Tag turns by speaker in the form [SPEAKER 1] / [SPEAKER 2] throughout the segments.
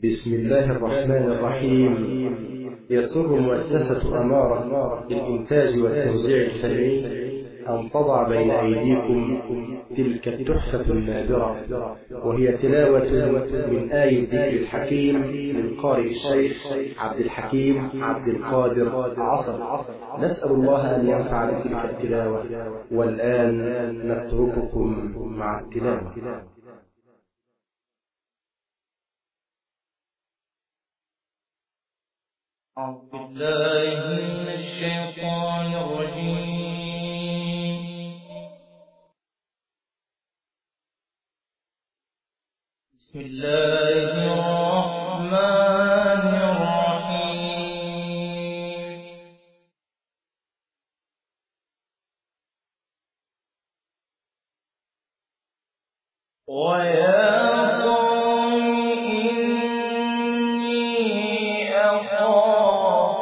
[SPEAKER 1] بسم الله الرحمن الرحيم. يسر مؤسسة أمارة للإنتاج والتوزيع الفني أن تضع بين أيديكم تلك التحفة النادرة، وهي تلاوة من آية الذكر الحكيم للقارئ الشيخ عبد الحكيم عبد القادر عصر. نسأل الله أن ينفع بتلك التلاوة، والآن نترككم مع التلاوة.
[SPEAKER 2] أعوذ بالله من الشيطان الرجيم. بسم الله الرحمن الرحيم. ويا قوم إني أخاف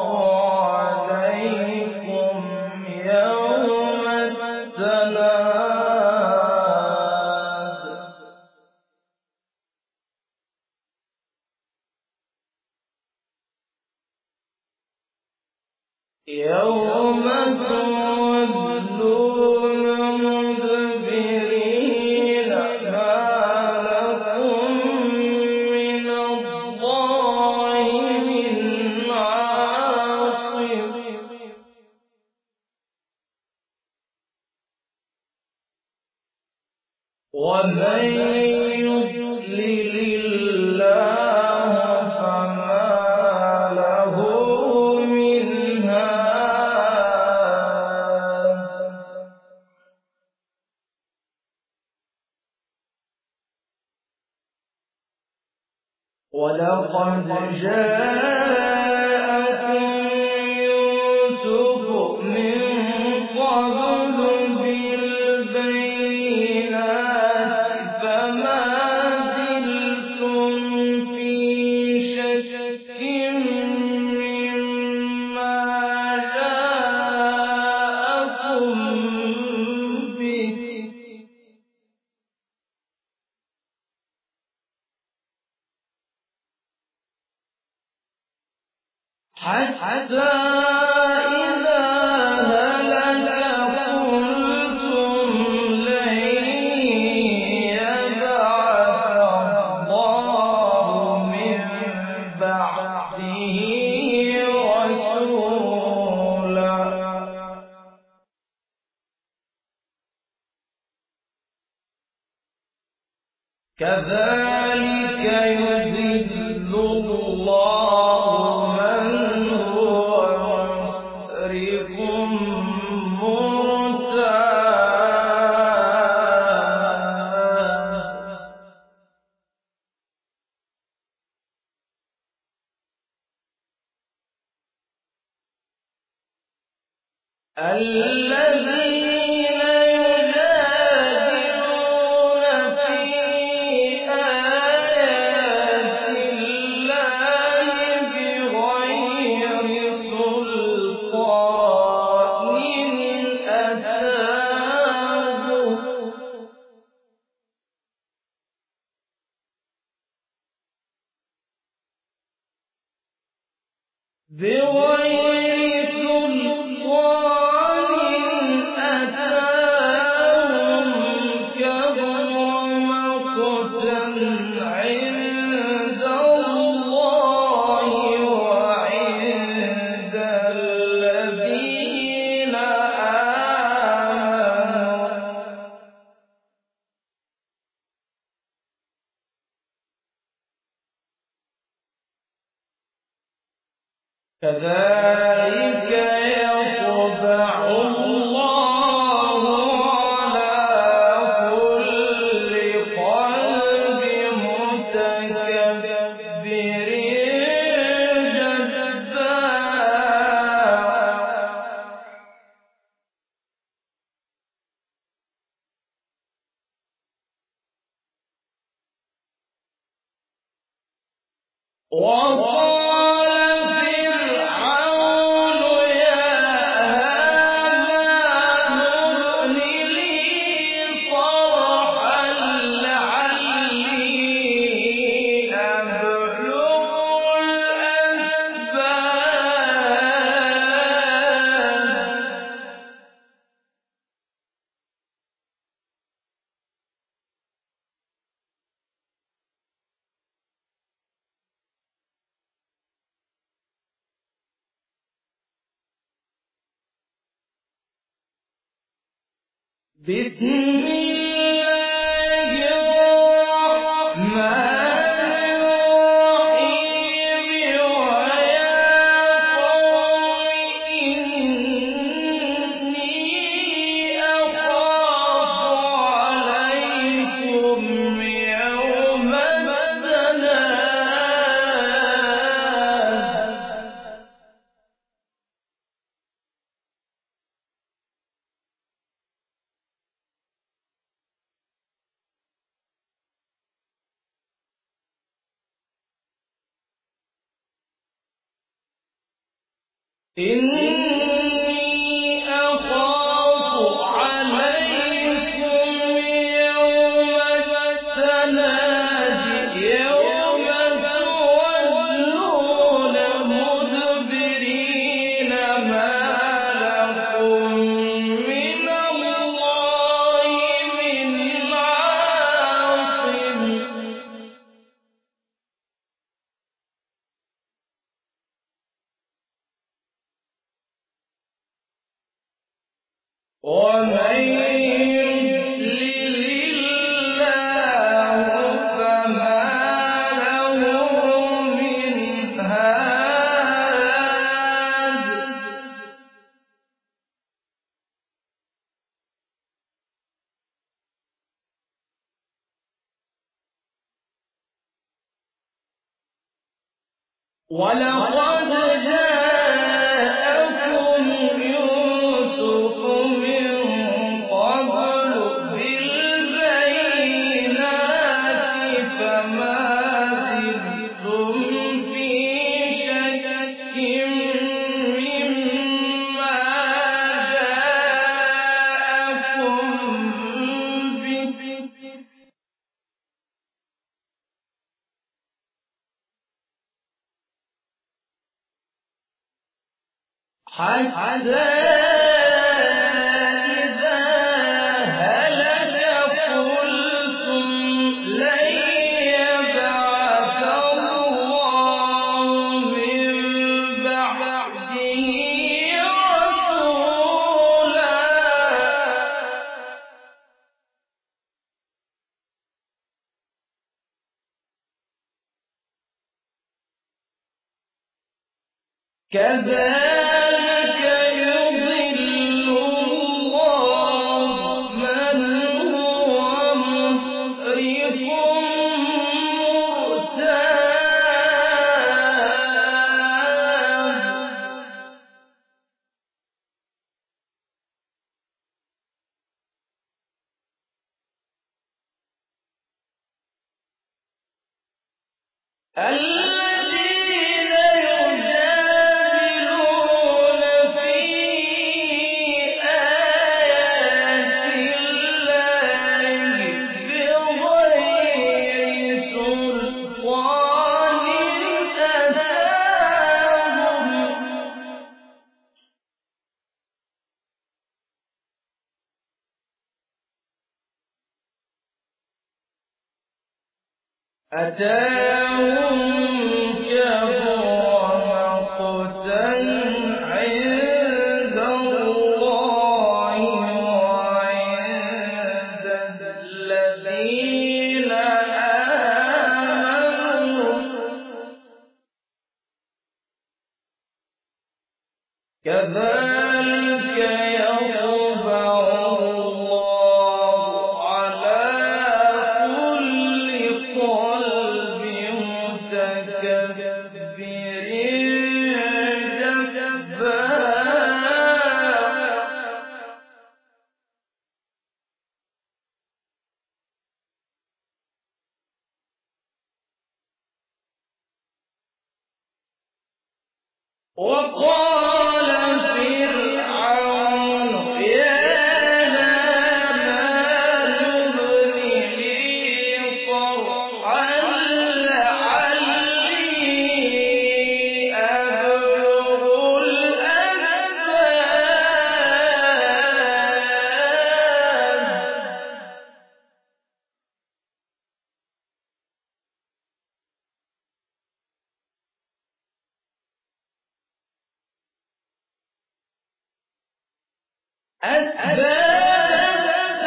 [SPEAKER 2] عليكم يوم التناد. يوم تولون مدبرين ما لكم من الله من عاصم. ومن يضلل الله فما له من هاد. ولقد جاءكم يوسف من قبل بالبينات فما زلتم في شك مما جاءكم به، حتى إذا هلك قلتم لن يبعث الله من بعده رسولا. كذلك يضل الله من هو مسرف مرتاب. الذين يجادلون في آيات الله بغير سلطان أتاهم، بغير سلطان أتاهم كبر مقتا عند الله وعند الذين آمنوا. كذلك يطبع الله على كل قلب متكبر جبار. وقال فرعون يا هامان ابن لي صرحا لعلي أبلغ بسم الله الرحمن الرحيم ويا قوم إني أخاف عليكم يوم التناد إني أخاف عليكم يوم التناد يوم تولون مدبرين ما لكم من الله من عاصم ومن يضلل الله فما له من هاد ولقد جاءكم يوسف من قبل بالبينات فما زلتم في شك مما جاءكم به حتى إذا هلك قلتم لن يبعث الله من بعده رسولا كذلك يضل الله من هو مسرف مرتاب الذين يجادلون في آيات الله بغير سلطان أتاهم كبر مقتا عند الله وعند الذين آمنوا كذلك يطبع الله على كل قلب متكبر جبار وقال فرعون يا هامان ابن لي صرحا لعلي أبلغ الأسباب أسباب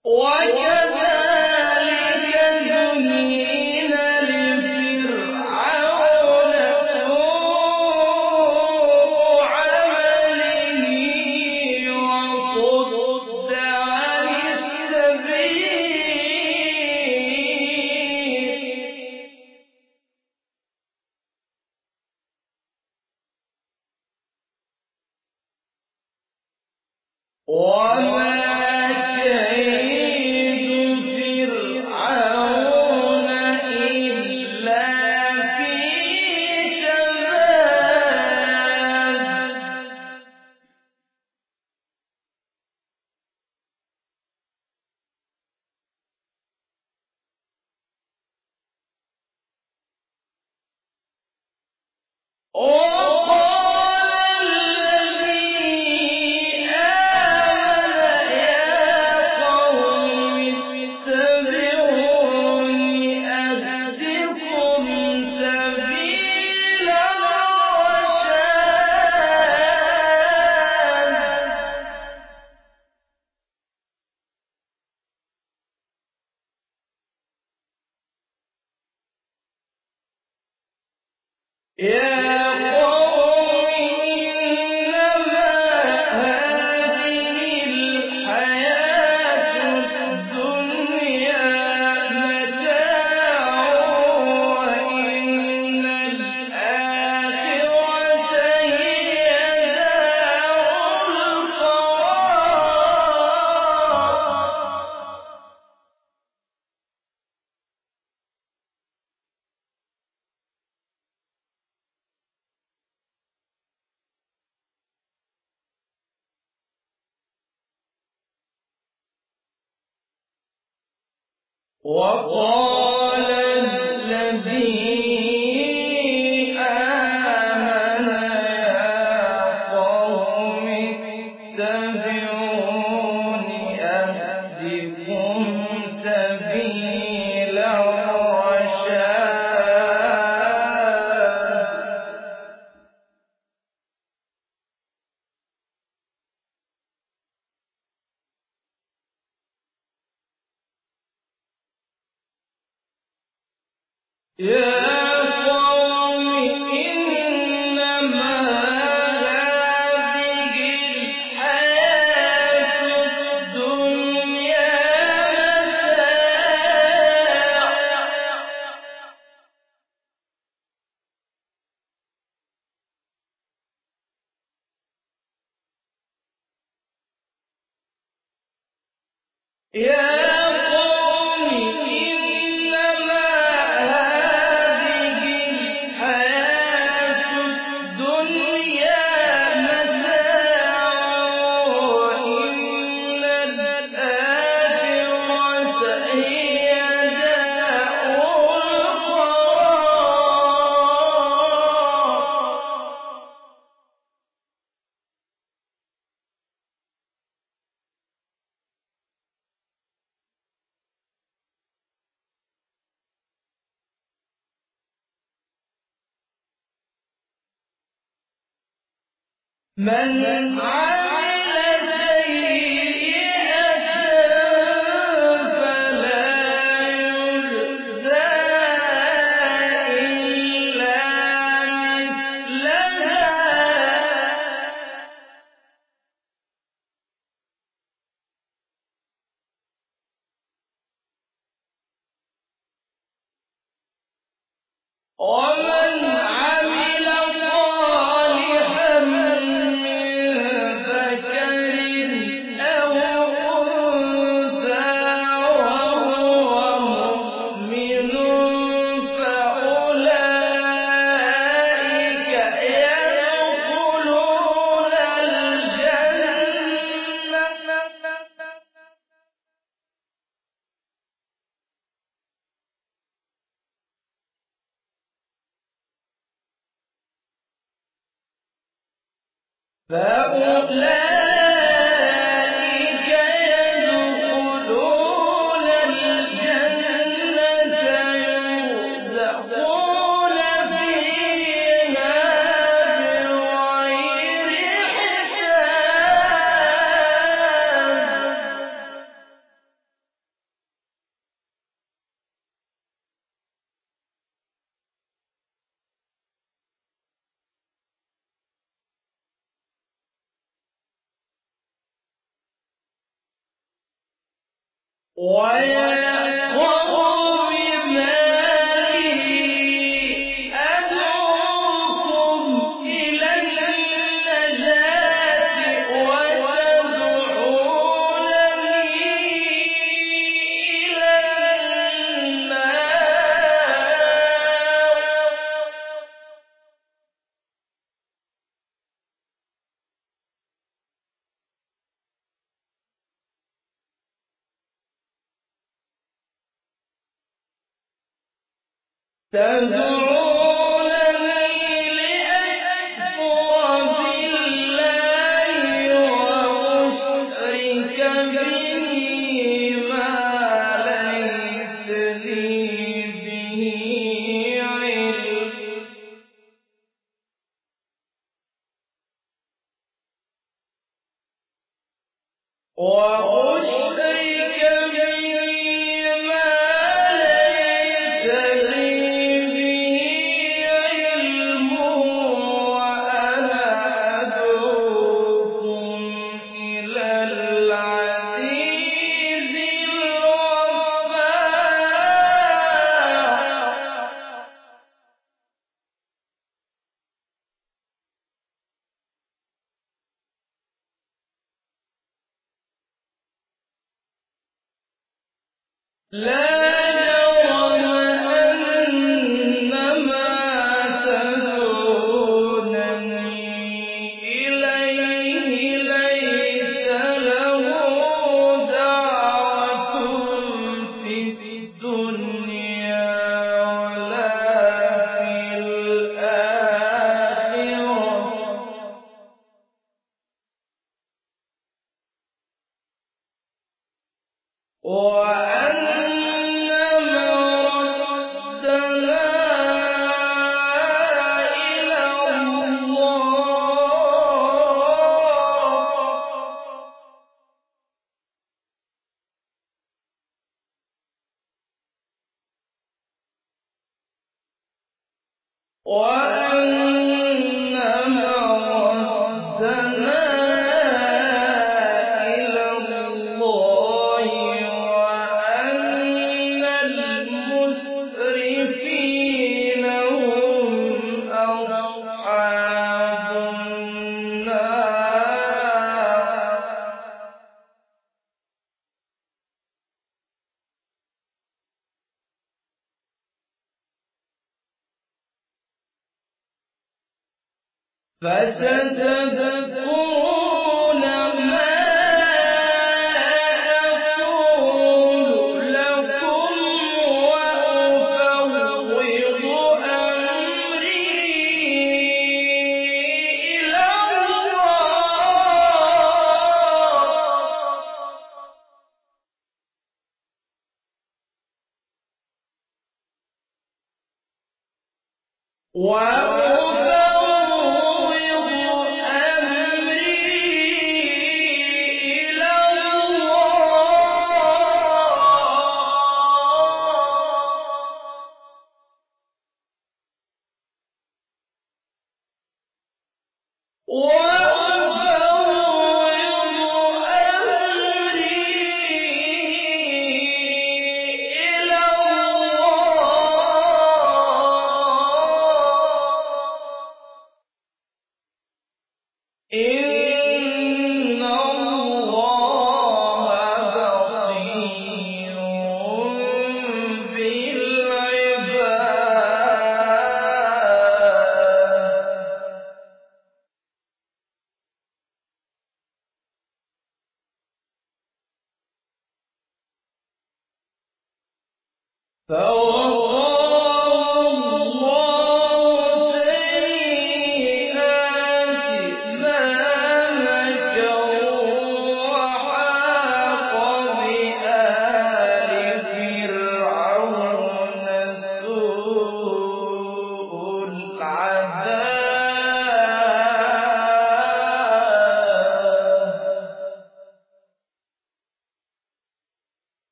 [SPEAKER 2] وكذلك زين لفرعون سوء عمله وصد عن السبيل وما كيد فرعون إلا في تباب وقال الذي آمن يا قوم اتبعوني أهدكم سبيل الرشاد يا قوم إنما هذه الحياة الدنيا متاع وإن الآخرة هي دار القرار وقال الذي آمن يا قوم اتبعوني أهدكم سبيل الرشاد يا قوم إنما هذه الحياة الدنيا متاع يا قوم إنما هذه الحياة الدنيا متاع وإن الآخرة هي دار القرار من عمل سيئة فلا يجزى إلا مثلها ومن عمل صالحا من ذكر أو أنثى وهو مؤمن فأولئك يدخلون الجنة فأولئك يدخلون الجنة يرزقون فيها بغير حساب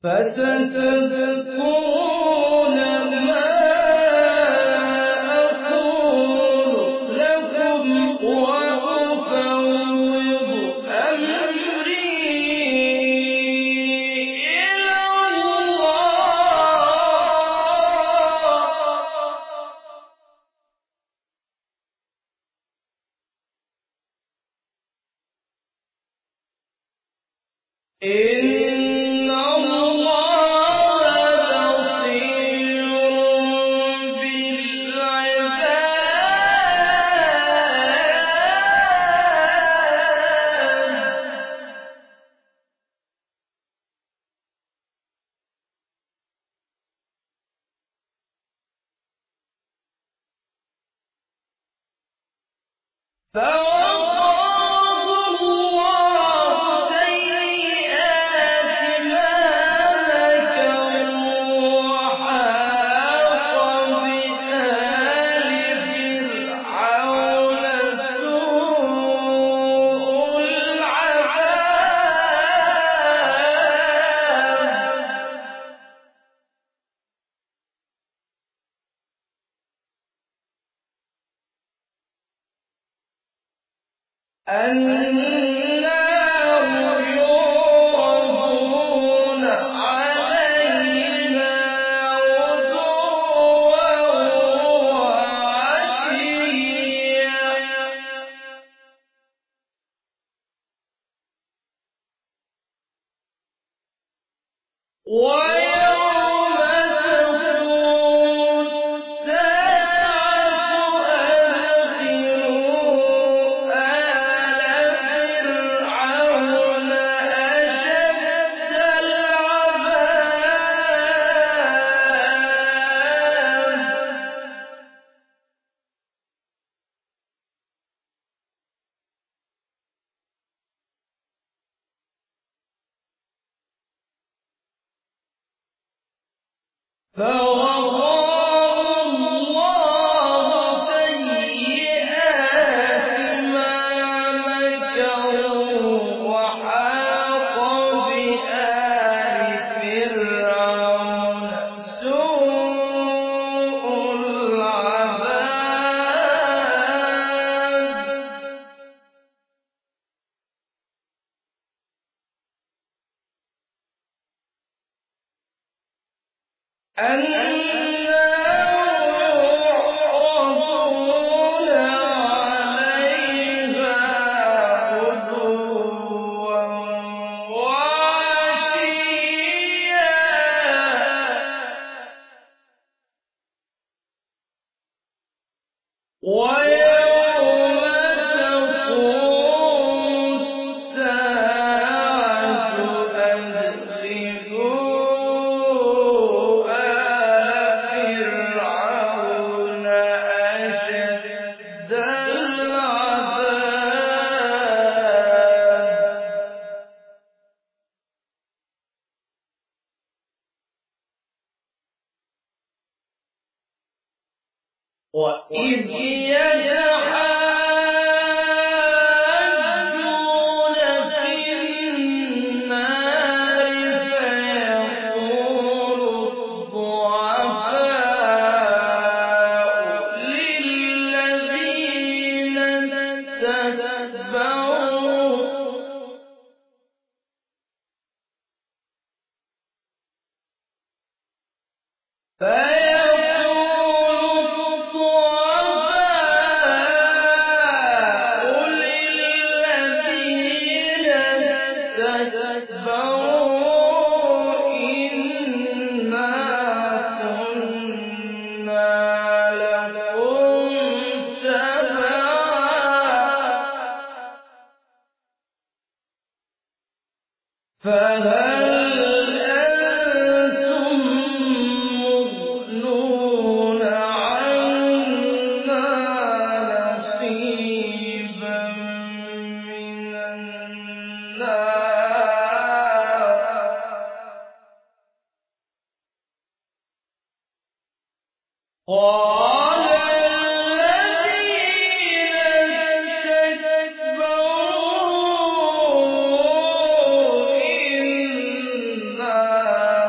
[SPEAKER 2] فستذكرون ما أقول لكم وأفوض أمري إلى الله إن الله بصير بالعباد فوقاه الله سيئات ما مكروا وحاق بآل فرعون سوء العذاب النار يعرضون عليها غدوا وعشيا ويوم تقوم الساعة أدخلوا آل فرعون أشد العذاب فوقاه الله سيئات ما مكروا وحاق بآل فرعون سوء العذاب النار يعرضون عليها غدوا وعشيا ويوم تقوم الساعة أدخلوا آل فرعون أشد العذاب وإذ يتحاجون في النار فيقول الضعفاء للذين استكبروا فهل أنتم مغنون عنا نصيبا من النار قال الذين استكبروا إنا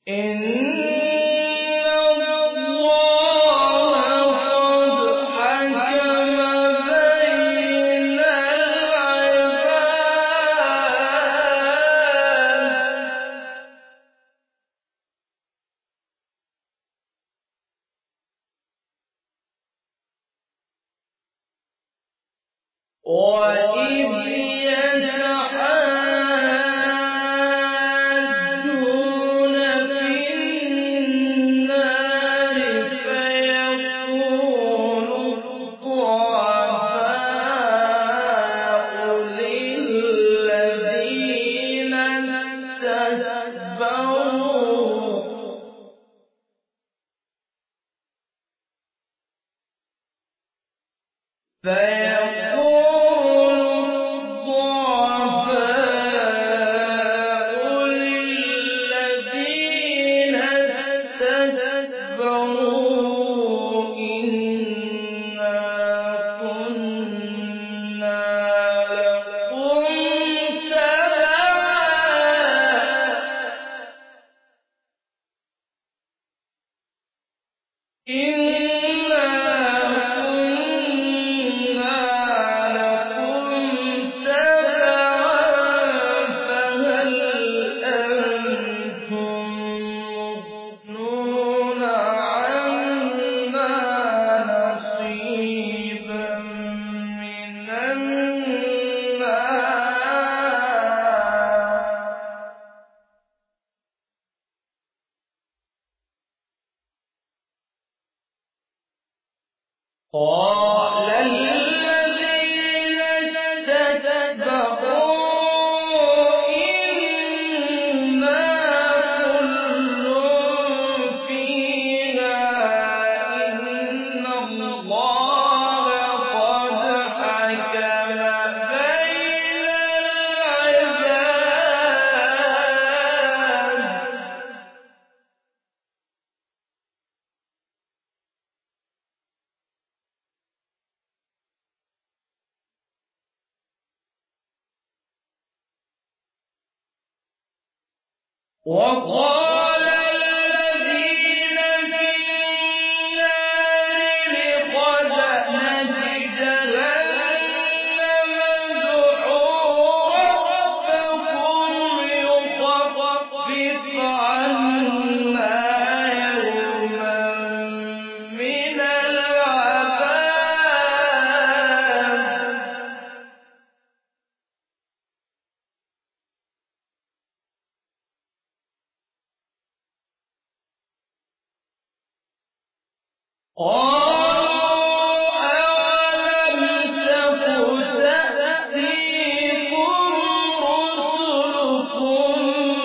[SPEAKER 2] وقال الذين في النار لخزنة جهنم ادعوا ربكم يخفف عنا يوما من العذاب قالوا أولم تك تأتيكم رسلكم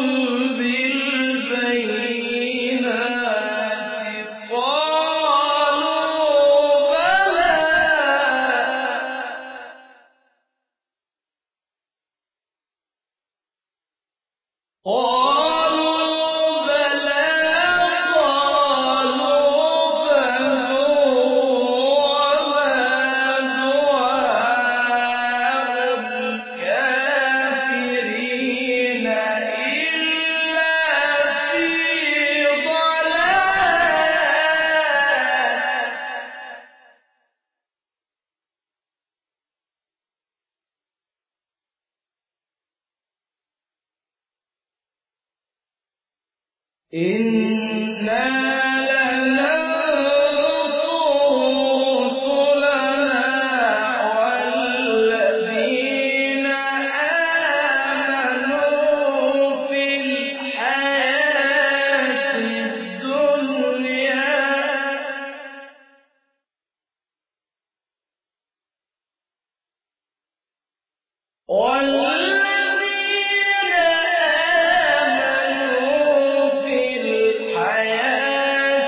[SPEAKER 2] بالبينات قالوا بلى إنا لننصر رسلنا والذين آمنوا في الحياة الدنيا والذين آمنوا في الحياة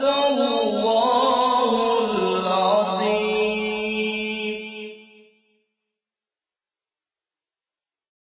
[SPEAKER 2] الله